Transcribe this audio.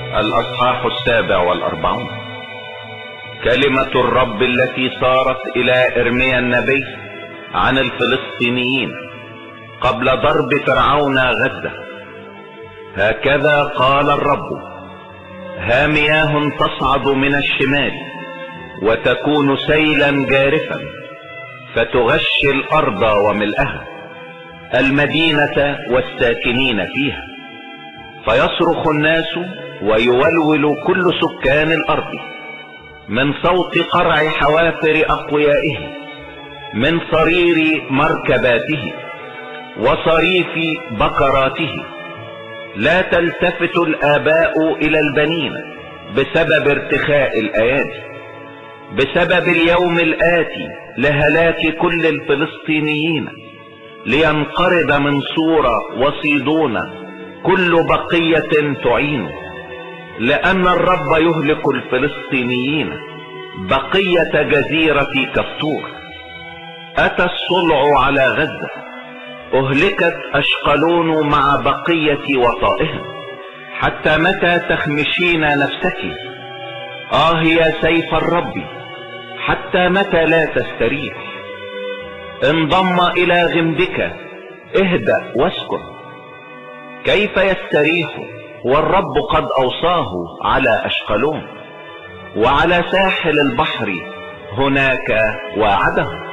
الأصحاح 47. كلمة الرب التي صارت إلى إرميا النبي عن الفلسطينيين قبل ضرب فرعون غزة. هكذا قال الرب: ها مياه تصعد من الشمال وتكون سيلا جارفا فتغشي الأرض وملئها، المدينة والساكنين فيها، فيصرخ الناس ويولول كل سكان الأرض من صوت قرع حوافر أقويائه، من صرير مركباته وصريف بقراته. لا تلتفت الآباء إلى البنين بسبب ارتخاء الأيادي، بسبب اليوم الآتي لهلاك كل الفلسطينيين، لينقرض من صورة وصيدون كل بقية تعين، لأن الرب يهلك الفلسطينيين بقية جزيرة كفتور. أتى الصلع على غزة، أهلكت أشقلون مع بقية وطائها. حتى متى تخمشين نفسك؟ يا سيف الرب، حتى متى لا تستريح؟ انضم إلى غمدك، اهدأ واسكن. كيف يستريح والرب قد أوصاه على أشقلون، وعلى ساحل البحر هناك وعده؟